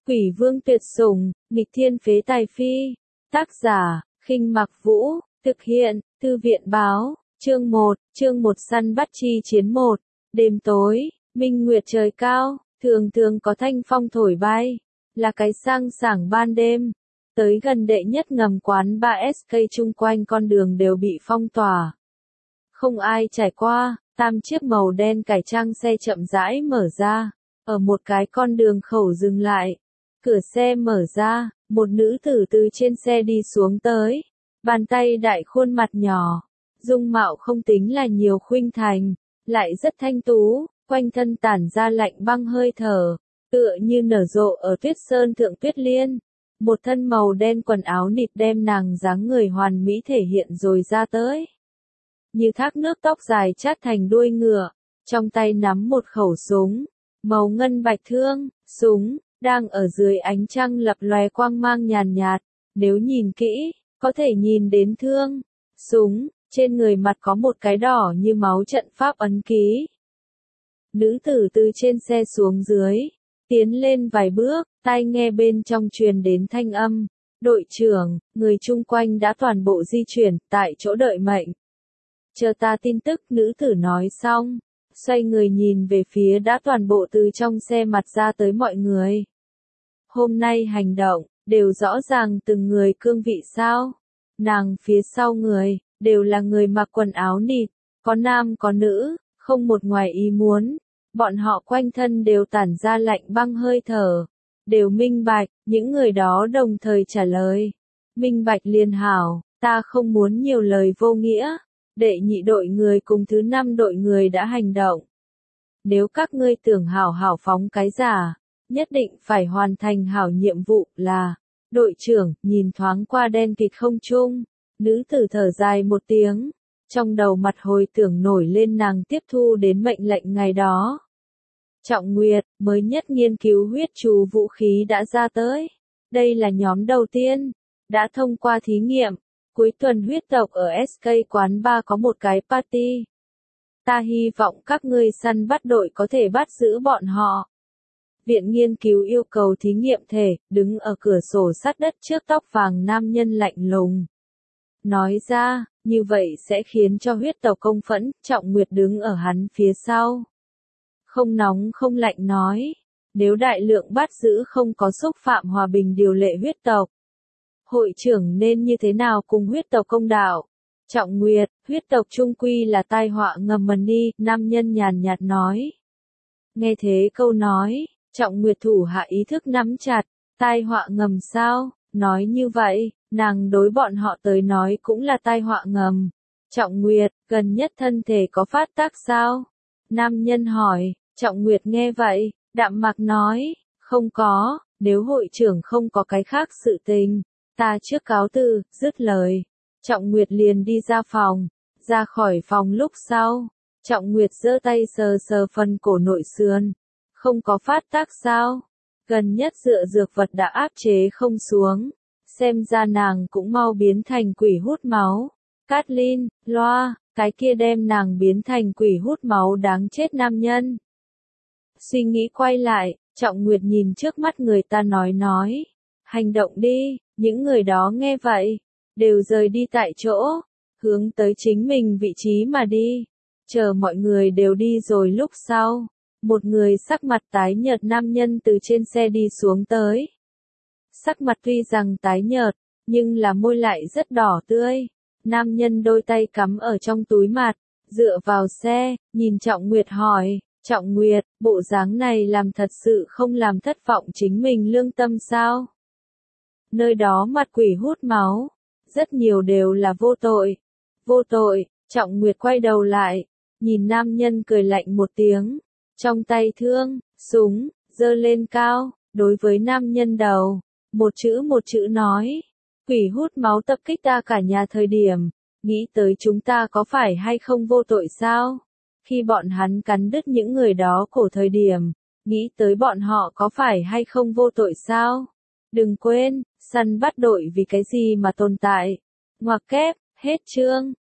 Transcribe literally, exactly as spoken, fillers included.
Quỷ vương tuyệt sủng, nghịch thiên phế tài phi. Tác giả, Khinh Mặc Vũ, thực hiện, Thư viện báo, chương một, chương một săn bắt chi chiến một. Đêm tối, minh nguyệt trời cao, thường thường có thanh phong thổi bay, là cái sang sảng ban đêm. Tới gần đệ nhất ngầm quán ba ét ca chung quanh con đường đều bị phong tỏa. Không ai trải qua, tam chiếc màu đen cải trang xe chậm rãi mở ra, ở một cái con đường khẩu dừng lại. Cửa xe mở ra, một nữ tử từ trên xe đi xuống tới, bàn tay đại khuôn mặt nhỏ, dung mạo không tính là nhiều khuynh thành, lại rất thanh tú, quanh thân tản ra lạnh băng hơi thở, tựa như nở rộ ở tuyết sơn thượng tuyết liên. Một thân màu đen quần áo nịt đem nàng dáng người hoàn mỹ thể hiện rồi ra tới. Như thác nước tóc dài chát thành đuôi ngựa, trong tay nắm một khẩu súng, màu ngân bạch thương, súng, đang ở dưới ánh trăng lập lòe quang mang nhàn nhạt, nếu nhìn kỹ, có thể nhìn đến thương, súng, trên người mặt có một cái đỏ như máu trận pháp ấn ký. Nữ tử từ trên xe xuống dưới, tiến lên vài bước, tai nghe bên trong truyền đến thanh âm, đội trưởng, người chung quanh đã toàn bộ di chuyển, tại chỗ đợi mệnh. Chờ ta tin tức, nữ tử nói xong, xoay người nhìn về phía đã toàn bộ từ trong xe mặt ra tới mọi người. Hôm nay hành động, đều rõ ràng từng người cương vị sao. Nàng phía sau người, đều là người mặc quần áo nịt, có nam có nữ, không một ngoài ý muốn. Bọn họ quanh thân đều tản ra lạnh băng hơi thở, đều minh bạch, những người đó đồng thời trả lời. Minh bạch liền hảo, ta không muốn nhiều lời vô nghĩa. Đệ nhị đội người cùng thứ năm đội người đã hành động. Nếu các ngươi tưởng hảo hảo phóng cái giả, nhất định phải hoàn thành hảo nhiệm vụ là, đội trưởng, nhìn thoáng qua đen kịt không trung, nữ tử thở dài một tiếng, trong đầu mặt hồi tưởng nổi lên nàng tiếp thu đến mệnh lệnh ngày đó. Trọng Nguyệt, mới nhất nghiên cứu huyết trù vũ khí đã ra tới. Đây là nhóm đầu tiên, đã thông qua thí nghiệm. Cuối tuần huyết tộc ở ét ca quán ba có một cái party. Ta hy vọng các ngươi săn bắt đội có thể bắt giữ bọn họ. Viện nghiên cứu yêu cầu thí nghiệm thể, đứng ở cửa sổ sát đất trước tóc vàng nam nhân lạnh lùng. Nói ra, như vậy sẽ khiến cho huyết tộc công phẫn, Trọng Nguyệt đứng ở hắn phía sau. Không nóng không lạnh nói, nếu đại lượng bắt giữ không có xúc phạm hòa bình điều lệ huyết tộc. Hội trưởng nên như thế nào cùng huyết tộc công đạo? Trọng Nguyệt, huyết tộc trung quy là tai họa ngầm mần đi, nam nhân nhàn nhạt nói. Nghe thế câu nói, Trọng Nguyệt thủ hạ ý thức nắm chặt, tai họa ngầm sao? Nói như vậy, nàng đối bọn họ tới nói cũng là tai họa ngầm. Trọng Nguyệt, gần nhất thân thể có phát tác sao? Nam nhân hỏi, Trọng Nguyệt nghe vậy, đạm mạc nói, không có, nếu hội trưởng không có cái khác sự tình. Ta trước cáo từ, dứt lời. Trọng Nguyệt liền đi ra phòng. Ra khỏi phòng lúc sau. Trọng Nguyệt giơ tay sờ sờ phần cổ nội sườn. Không có phát tác sao? Gần nhất dựa dược vật đã áp chế không xuống. Xem ra nàng cũng mau biến thành quỷ hút máu. Kathleen, loa, cái kia đem nàng biến thành quỷ hút máu đáng chết nam nhân. Suy nghĩ quay lại, Trọng Nguyệt nhìn trước mắt người ta nói nói. Hành động đi. Những người đó nghe vậy, đều rời đi tại chỗ, hướng tới chính mình vị trí mà đi. Chờ mọi người đều đi rồi lúc sau, một người sắc mặt tái nhợt nam nhân từ trên xe đi xuống tới. Sắc mặt tuy rằng tái nhợt, nhưng là môi lại rất đỏ tươi. Nam nhân đôi tay cắm ở trong túi mặt, dựa vào xe, nhìn Trọng Nguyệt hỏi, Trọng Nguyệt, bộ dáng này làm thật sự không làm thất vọng chính mình lương tâm sao? Nơi đó mặt quỷ hút máu, rất nhiều đều là vô tội. Vô tội, Trọng Nguyệt quay đầu lại, nhìn nam nhân cười lạnh một tiếng, trong tay thương, súng, giơ lên cao, đối với nam nhân đầu, một chữ một chữ nói, quỷ hút máu tập kích ta cả nhà thời điểm, nghĩ tới chúng ta có phải hay không vô tội sao? Khi bọn hắn cắn đứt những người đó cổ thời điểm, nghĩ tới bọn họ có phải hay không vô tội sao? Đừng quên, săn bắt đội vì cái gì mà tồn tại. Ngoặc kép, hết chương.